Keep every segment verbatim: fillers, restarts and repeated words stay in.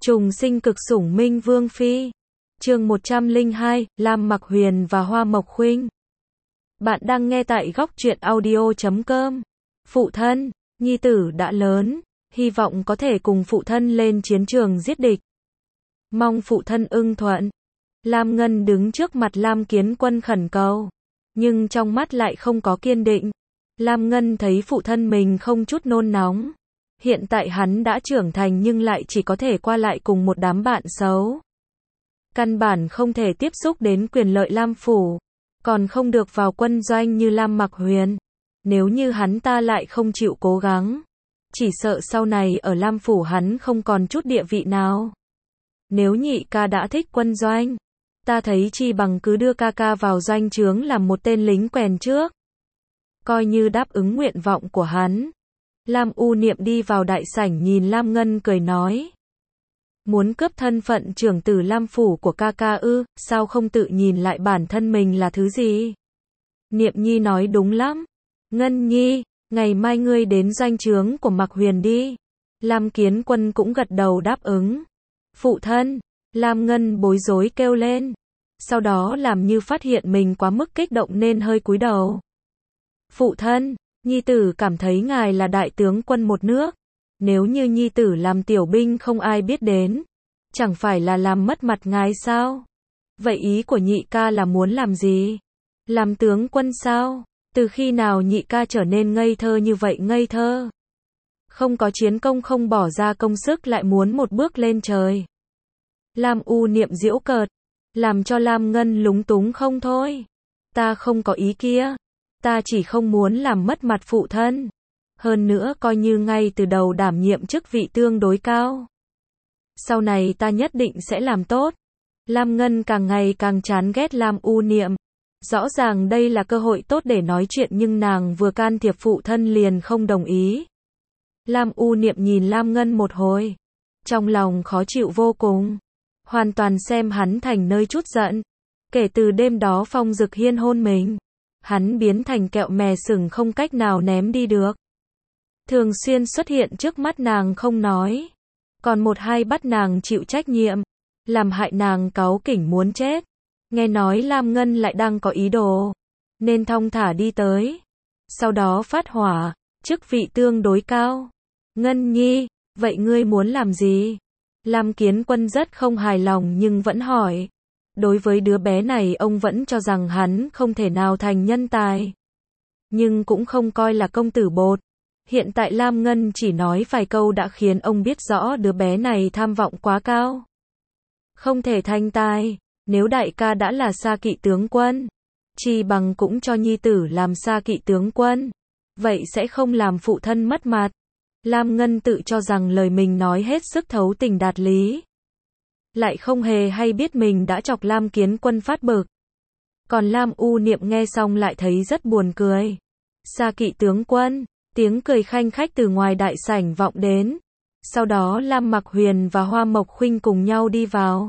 Trùng sinh cực sủng minh vương phi. Chương một trăm lẻ hai, Lam Mặc Huyền và Hoa Mộc Khuynh. Bạn đang nghe tại góc truyện audio chấm com. Phụ thân, nhi tử đã lớn, hy vọng có thể cùng phụ thân lên chiến trường giết địch. Mong phụ thân ưng thuận. Lam Ngân đứng trước mặt Lam Kiến Quân khẩn cầu, nhưng trong mắt lại không có kiên định. Lam Ngân thấy phụ thân mình không chút nôn nóng. Hiện tại hắn đã trưởng thành nhưng lại chỉ có thể qua lại cùng một đám bạn xấu. Căn bản không thể tiếp xúc đến quyền lợi Lam Phủ, còn không được vào quân doanh như Lam Mặc Huyền. Nếu như hắn ta lại không chịu cố gắng, chỉ sợ sau này ở Lam Phủ hắn không còn chút địa vị nào. Nếu nhị ca đã thích quân doanh, ta thấy chi bằng cứ đưa ca ca vào doanh trướng làm một tên lính quèn trước. Coi như đáp ứng nguyện vọng của hắn. Lam U Niệm đi vào đại sảnh nhìn Lam Ngân cười nói. Muốn cướp thân phận trưởng tử Lam Phủ của ca ca ư, sao không tự nhìn lại bản thân mình là thứ gì? Niệm Nhi nói đúng lắm. Ngân Nhi, ngày mai ngươi đến doanh trướng của Mặc Huyền đi. Lam Kiến Quân cũng gật đầu đáp ứng. Phụ thân, Lam Ngân bối rối kêu lên. Sau đó làm như phát hiện mình quá mức kích động nên hơi cúi đầu. Phụ thân, nhi tử cảm thấy ngài là đại tướng quân một nước. Nếu như nhi tử làm tiểu binh không ai biết đến, chẳng phải là làm mất mặt ngài sao? Vậy ý của nhị ca là muốn làm gì? Làm tướng quân sao? Từ khi nào nhị ca trở nên ngây thơ như vậy ngây thơ? Không có chiến công không bỏ ra công sức lại muốn một bước lên trời. Lam U Niệm giễu cợt, làm cho Lam Ngân lúng túng không thôi. Ta không có ý kia. Ta chỉ không muốn làm mất mặt phụ thân. Hơn nữa coi như ngay từ đầu đảm nhiệm chức vị tương đối cao. Sau này ta nhất định sẽ làm tốt. Lam Ngân càng ngày càng chán ghét Lam U Niệm. Rõ ràng đây là cơ hội tốt để nói chuyện nhưng nàng vừa can thiệp phụ thân liền không đồng ý. Lam U Niệm nhìn Lam Ngân một hồi. Trong lòng khó chịu vô cùng. Hoàn toàn xem hắn thành nơi trút giận. Kể từ đêm đó Phong Dực Hiên hôn mình, hắn biến thành kẹo mè sừng không cách nào ném đi được. Thường xuyên xuất hiện trước mắt nàng không nói. Còn một hai bắt nàng chịu trách nhiệm. Làm hại nàng cáu kỉnh muốn chết. Nghe nói Lam Ngân lại đang có ý đồ. Nên thong thả đi tới. Sau đó phát hỏa. Chức vị tương đối cao. Ngân Nhi, vậy ngươi muốn làm gì? Lam Kiến Quân rất không hài lòng nhưng vẫn hỏi. Đối với đứa bé này ông vẫn cho rằng hắn không thể nào thành nhân tài. Nhưng cũng không coi là công tử bột. Hiện tại Lam Ngân chỉ nói vài câu đã khiến ông biết rõ đứa bé này tham vọng quá cao. Không thể thành tài, nếu đại ca đã là xa kỵ tướng quân, chi bằng cũng cho nhi tử làm xa kỵ tướng quân. Vậy sẽ không làm phụ thân mất mặt. Lam Ngân tự cho rằng lời mình nói hết sức thấu tình đạt lý. Lại không hề hay biết mình đã chọc Lam Kiến Quân phát bực. Còn Lam U Niệm nghe xong lại thấy rất buồn cười. Xa kỵ tướng quân, tiếng cười khanh khách từ ngoài đại sảnh vọng đến. Sau đó Lam Mặc Huyền và Hoa Mộc Khuynh cùng nhau đi vào.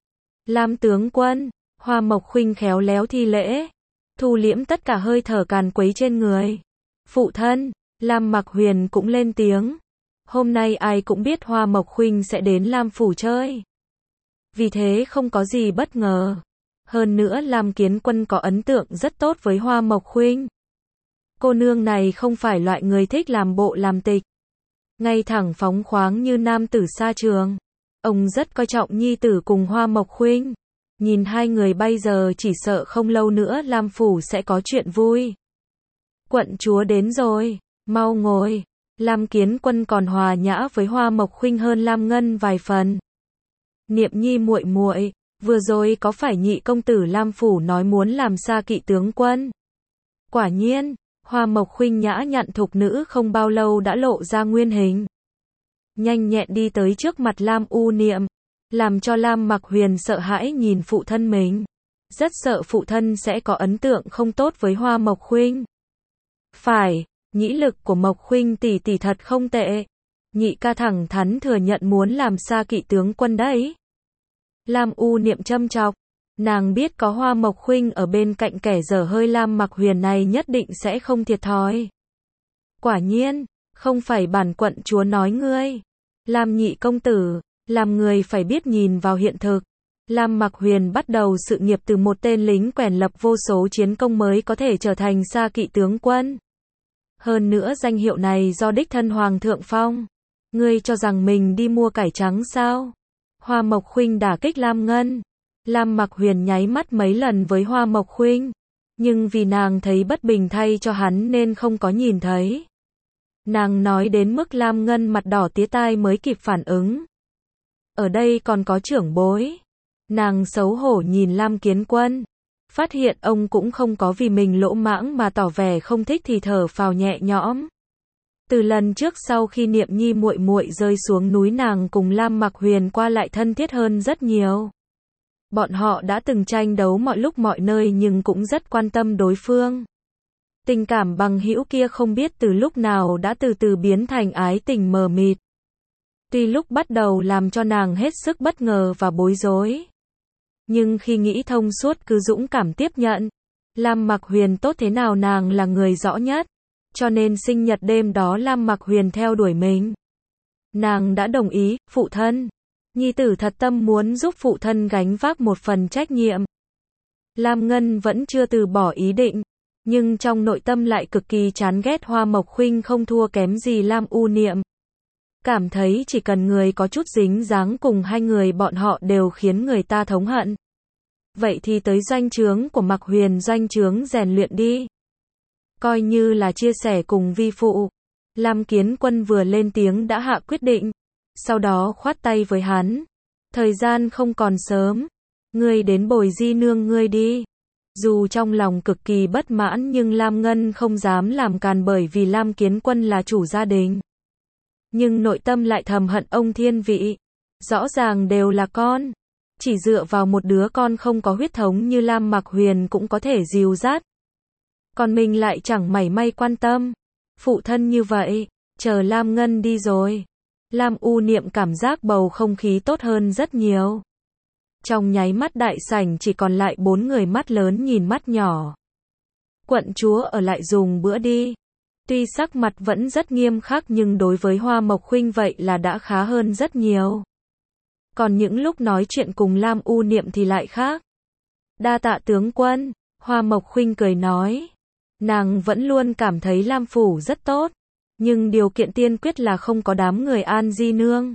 Lam tướng quân, Hoa Mộc Khuynh khéo léo thi lễ, thu liễm tất cả hơi thở càn quấy trên người. Phụ thân, Lam Mặc Huyền cũng lên tiếng. Hôm nay ai cũng biết Hoa Mộc Khuynh sẽ đến Lam Phủ chơi. Vì thế không có gì bất ngờ. Hơn nữa Lam Kiến Quân có ấn tượng rất tốt với Hoa Mộc Khuynh. Cô nương này không phải loại người thích làm bộ làm tịch. Ngay thẳng phóng khoáng như nam tử xa trường. Ông rất coi trọng nhi tử cùng Hoa Mộc Khuynh. Nhìn hai người bây giờ chỉ sợ không lâu nữa Lam Phủ sẽ có chuyện vui. Quận chúa đến rồi, mau ngồi. Lam Kiến Quân còn hòa nhã với Hoa Mộc Khuynh hơn Lam Ngân vài phần. Niệm Nhi muội muội, vừa rồi có phải nhị công tử Lam Phủ nói muốn làm xa kỵ tướng quân? Quả nhiên, Hoa Mộc Khuynh nhã nhặn thục nữ không bao lâu đã lộ ra nguyên hình. Nhanh nhẹn đi tới trước mặt Lam U Niệm, làm cho Lam Mặc Huyền sợ hãi nhìn phụ thân mình. Rất sợ phụ thân sẽ có ấn tượng không tốt với Hoa Mộc Khuynh. Phải, nhĩ lực của Mộc Khuynh tỷ tỷ thật không tệ. Nhị ca thẳng thắn thừa nhận muốn làm xa kỵ tướng quân đấy. Lam U Niệm châm chọc. Nàng biết có Hoa Mộc Khuynh ở bên cạnh kẻ dở hơi Lam Mặc Huyền này nhất định sẽ không thiệt thòi. Quả nhiên, không phải bản quận chúa nói ngươi. Lam nhị công tử, Làm người phải biết nhìn vào hiện thực. Lam Mặc Huyền bắt đầu sự nghiệp từ một tên lính quèn lập vô số chiến công mới có thể trở thành Sa Kỵ tướng quân. Hơn nữa danh hiệu này do đích thân Hoàng thượng phong. Ngươi cho rằng mình đi mua cải trắng sao? Hoa Mộc Khuynh đả kích Lam Ngân. Lam Mặc Huyền nháy mắt mấy lần với Hoa Mộc Khuynh, nhưng vì nàng thấy bất bình thay cho hắn nên không có nhìn thấy. Nàng nói đến mức Lam Ngân mặt đỏ tía tai mới kịp phản ứng. Ở đây còn có trưởng bối. Nàng xấu hổ nhìn Lam Kiến Quân, phát hiện ông cũng không có vì mình lỗ mãng mà tỏ vẻ không thích thì thở phào nhẹ nhõm. Từ lần trước sau khi Niệm Nhi muội muội rơi xuống núi, nàng cùng Lam Mặc Huyền qua lại thân thiết hơn rất nhiều. Bọn họ đã từng tranh đấu mọi lúc mọi nơi nhưng cũng rất quan tâm đối phương. Tình cảm bằng hữu kia không biết từ lúc nào đã từ từ biến thành ái tình mờ mịt. Tuy lúc bắt đầu làm cho nàng hết sức bất ngờ và bối rối, nhưng khi nghĩ thông suốt cứ dũng cảm tiếp nhận. Lam Mặc Huyền tốt thế nào nàng là người rõ nhất, cho nên sinh nhật đêm đó Lam Mặc Huyền theo đuổi mình. Nàng đã đồng ý, phụ thân. Nhi tử thật tâm muốn giúp phụ thân gánh vác một phần trách nhiệm. Lam Ngân vẫn chưa từ bỏ ý định, nhưng trong nội tâm lại cực kỳ chán ghét Hoa Mộc Khuynh không thua kém gì Lam U Niệm. Cảm thấy chỉ cần người có chút dính dáng cùng hai người bọn họ đều khiến người ta thống hận. Vậy thì tới doanh trướng của Mặc Huyền doanh trướng rèn luyện đi. Coi như là chia sẻ cùng vi phụ. Lam Kiến Quân vừa lên tiếng đã hạ quyết định, sau đó khoát tay với hắn. Thời gian không còn sớm, ngươi đến bồi di nương ngươi đi. Dù trong lòng cực kỳ bất mãn nhưng Lam Ngân không dám làm càn bởi vì Lam Kiến Quân là chủ gia đình. Nhưng nội tâm lại thầm hận ông thiên vị. Rõ ràng đều là con. Chỉ dựa vào một đứa con không có huyết thống như Lam Mặc Huyền cũng có thể dìu dắt. Còn mình lại chẳng mảy may quan tâm. Phụ thân như vậy, chờ Lam Ngân đi rồi. Lam U Niệm cảm giác bầu không khí tốt hơn rất nhiều. Trong nháy mắt đại sảnh chỉ còn lại bốn người mắt lớn nhìn mắt nhỏ. Quận chúa ở lại dùng bữa đi. Tuy sắc mặt vẫn rất nghiêm khắc nhưng đối với Hoa Mộc Khuynh vậy là đã khá hơn rất nhiều. Còn những lúc nói chuyện cùng Lam U Niệm thì lại khác. Đa tạ tướng quân, Hoa Mộc Khuynh cười nói. Nàng vẫn luôn cảm thấy Lam phủ rất tốt, nhưng điều kiện tiên quyết là không có đám người An Di nương.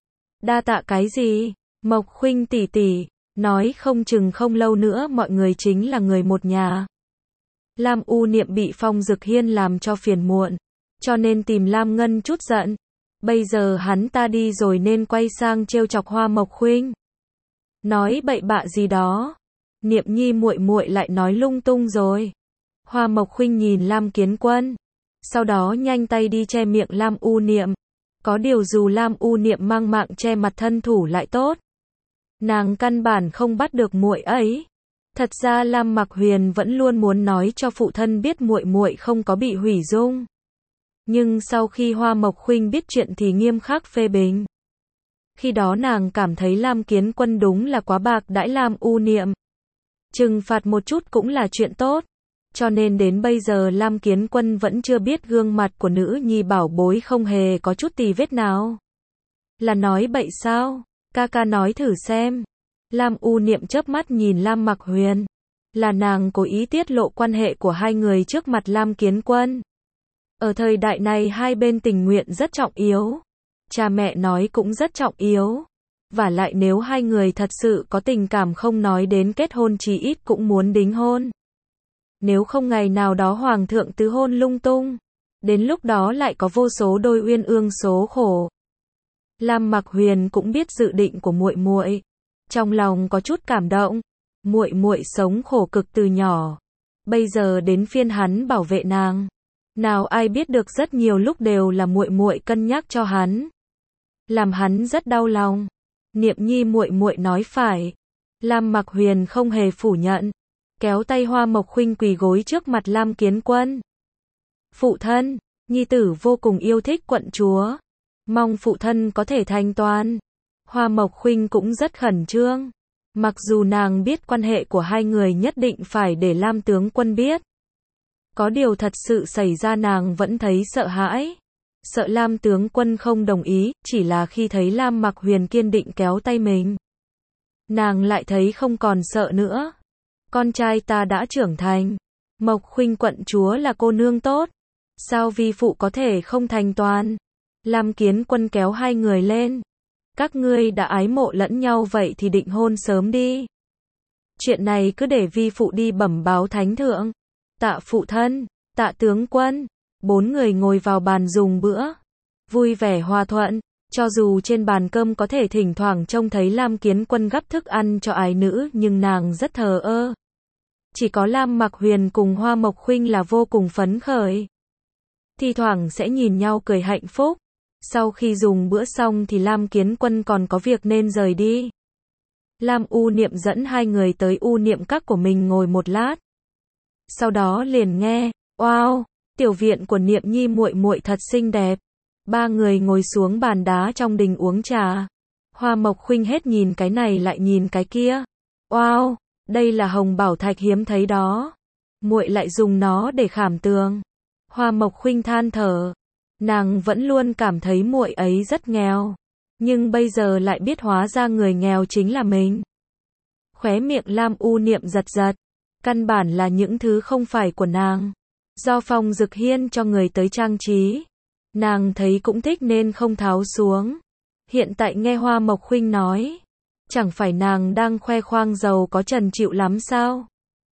Đa tạ cái gì? Mộc Khuynh tỷ tỷ, nói không chừng không lâu nữa mọi người chính là người một nhà. Lam U Niệm bị Phong Dực Hiên làm cho phiền muộn, cho nên tìm Lam Ngân chút giận. Bây giờ hắn ta đi rồi nên quay sang trêu chọc Hoa Mộc Khuynh. Nói bậy bạ gì đó. Niệm Nhi muội muội lại nói lung tung rồi. Hoa Mộc Khuynh nhìn Lam Kiến Quân, sau đó nhanh tay đi che miệng Lam U Niệm. Có điều dù Lam U Niệm mang mạng che mặt thân thủ lại tốt, nàng căn bản không bắt được muội ấy. Thật ra Lam Mặc Huyền vẫn luôn muốn nói cho phụ thân biết muội muội không có bị hủy dung. Nhưng sau khi Hoa Mộc Khuynh biết chuyện thì nghiêm khắc phê bình. Khi đó nàng cảm thấy Lam Kiến Quân đúng là quá bạc đãi Lam U Niệm. Trừng phạt một chút cũng là chuyện tốt. Cho nên đến bây giờ Lam Kiến Quân vẫn chưa biết gương mặt của nữ nhi bảo bối không hề có chút tì vết nào. Là nói bậy sao? Ca ca nói thử xem. Lam U Niệm chớp mắt nhìn Lam Mặc Huyền. Là nàng cố ý tiết lộ quan hệ của hai người trước mặt Lam Kiến Quân. Ở thời đại này hai bên tình nguyện rất trọng yếu. Cha mẹ nói cũng rất trọng yếu. Và lại nếu hai người thật sự có tình cảm không nói đến kết hôn chí ít cũng muốn đính hôn. Nếu không ngày nào đó hoàng thượng tứ hôn lung tung, đến lúc đó lại có vô số đôi uyên ương số khổ. Lam Mặc Huyền cũng biết dự định của muội muội, trong lòng có chút cảm động. Muội muội sống khổ cực từ nhỏ, bây giờ đến phiên hắn bảo vệ nàng. Nào ai biết được rất nhiều lúc đều là muội muội cân nhắc cho hắn, làm hắn rất đau lòng. Niệm Nhi muội muội nói phải. Lam Mặc Huyền không hề phủ nhận, kéo tay Hoa Mộc Khuynh quỳ gối trước mặt Lam Kiến Quân. Phụ thân, nhi tử vô cùng yêu thích quận chúa, mong phụ thân có thể thành toàn. Hoa Mộc Khuynh cũng rất khẩn trương, mặc dù nàng biết quan hệ của hai người nhất định phải để Lam tướng quân biết. Có điều thật sự xảy ra nàng vẫn thấy sợ hãi. sợ Lam tướng quân không đồng ý, chỉ là khi thấy Lam Mặc Huyền kiên định kéo tay mình, nàng lại thấy không còn sợ nữa. Con trai ta đã trưởng thành, Mộc Khuynh quận chúa là cô nương tốt, sao vi phụ có thể không thành toàn? Lam Kiến Quân kéo hai người lên. Các ngươi đã ái mộ lẫn nhau vậy thì định hôn sớm đi. Chuyện này cứ để vi phụ đi bẩm báo thánh thượng. Tạ phụ thân, tạ tướng quân. Bốn người ngồi vào bàn dùng bữa. Vui vẻ hòa thuận. Cho dù trên bàn cơm có thể thỉnh thoảng trông thấy Lam Kiến Quân gắp thức ăn cho ái nữ nhưng nàng rất thờ ơ. Chỉ có Lam Mặc Huyền cùng Hoa Mộc Khuynh là vô cùng phấn khởi. Thi thoảng sẽ nhìn nhau cười hạnh phúc. Sau khi dùng bữa xong thì Lam Kiến Quân còn có việc nên rời đi. Lam U Niệm dẫn hai người tới U Niệm các của mình ngồi một lát. Sau đó liền nghe, "Wow, tiểu viện của Niệm Nhi muội muội thật xinh đẹp." Ba người ngồi xuống bàn đá trong đình uống trà. Hoa Mộc Khuynh hết nhìn cái này lại nhìn cái kia. "Wow, đây là hồng bảo thạch hiếm thấy đó. Muội lại dùng nó để khảm tường." Hoa Mộc Khuynh than thở. Nàng vẫn luôn cảm thấy muội ấy rất nghèo, nhưng bây giờ lại biết hóa ra người nghèo chính là mình. Khóe miệng Lam U Niệm giật giật, căn bản là những thứ không phải của nàng, do Phong Dực Hiên cho người tới trang trí. Nàng thấy cũng thích nên không tháo xuống. Hiện tại nghe Hoa Mộc Khuynh nói, chẳng phải nàng đang khoe khoang giàu có trần trịu lắm sao?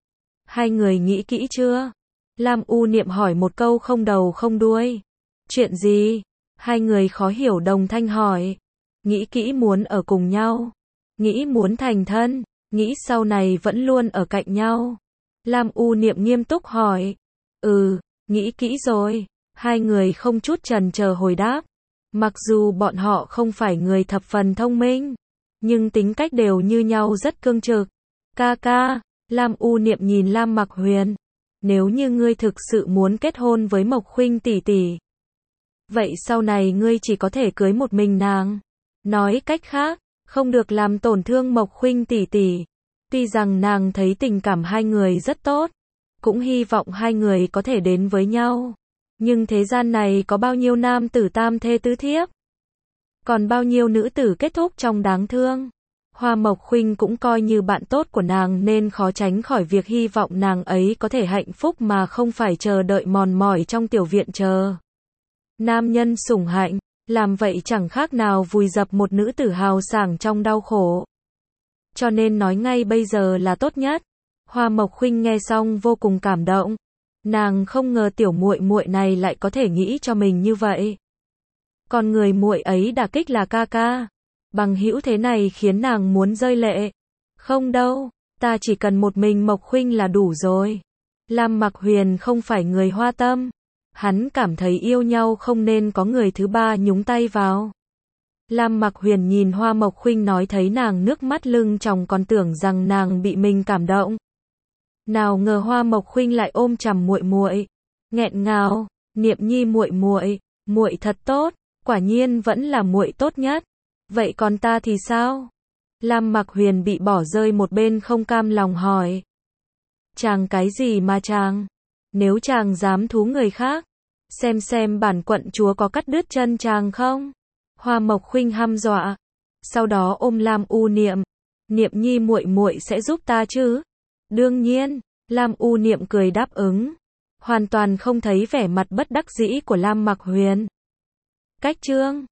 Hai người nghĩ kỹ chưa? Lam U Niệm hỏi một câu không đầu không đuôi. Chuyện gì? Hai người khó hiểu đồng thanh hỏi. Nghĩ kỹ muốn ở cùng nhau, nghĩ muốn thành thân, nghĩ sau này vẫn luôn ở cạnh nhau. Lam U Niệm nghiêm túc hỏi. Ừ, nghĩ kỹ rồi. Hai người không chút chần chờ hồi đáp. Mặc dù bọn họ không phải người thập phần thông minh, nhưng tính cách đều như nhau rất cương trực. Ca ca, Lam U Niệm nhìn Lam Mặc Huyền. Nếu như ngươi thực sự muốn kết hôn với Mộc Khuynh tỷ tỷ, vậy sau này ngươi chỉ có thể cưới một mình nàng. Nói cách khác, không được làm tổn thương Mộc Khuynh tỷ tỷ. Tuy rằng nàng thấy tình cảm hai người rất tốt, cũng hy vọng hai người có thể đến với nhau. Nhưng thế gian này có bao nhiêu nam tử tam thê tứ thiếp, còn bao nhiêu nữ tử kết thúc trong đáng thương. Hoa Mộc Khuynh cũng coi như bạn tốt của nàng nên khó tránh khỏi việc hy vọng nàng ấy có thể hạnh phúc mà không phải chờ đợi mòn mỏi trong tiểu viện chờ nam nhân sủng hạnh, làm vậy chẳng khác nào vùi dập một nữ tử hào sảng trong đau khổ. Cho nên nói ngay bây giờ là tốt nhất. Hoa Mộc Khuynh nghe xong vô cùng cảm động. Nàng không ngờ tiểu muội muội này lại có thể nghĩ cho mình như vậy. Còn người muội ấy đả kích là ca ca. Bằng hữu thế này khiến nàng muốn rơi lệ. Không đâu, ta chỉ cần một mình Mộc Khuynh là đủ rồi. Lam Mặc Huyền không phải người hoa tâm. Hắn cảm thấy yêu nhau không nên có người thứ ba nhúng tay vào. Lam Mặc Huyền nhìn Hoa Mộc Khuynh nói thấy nàng nước mắt lưng tròng còn tưởng rằng nàng bị mình cảm động. Nào ngờ Hoa Mộc Khuynh lại ôm chầm muội muội, nghẹn ngào, Niệm Nhi muội muội, muội thật tốt, quả nhiên vẫn là muội tốt nhất. Vậy còn ta thì sao? Lam Mặc Huyền bị bỏ rơi một bên không cam lòng hỏi. Chàng cái gì mà chàng? Nếu chàng dám thú người khác, xem xem bản quận chúa có cắt đứt chân chàng không? Hoa Mộc Khuynh hăm dọa. Sau đó ôm Lam U Niệm. Niệm Nhi muội muội sẽ giúp ta chứ? Đương nhiên, Lam U Niệm cười đáp ứng, hoàn toàn không thấy vẻ mặt bất đắc dĩ của Lam Mặc Huyền. Cách chương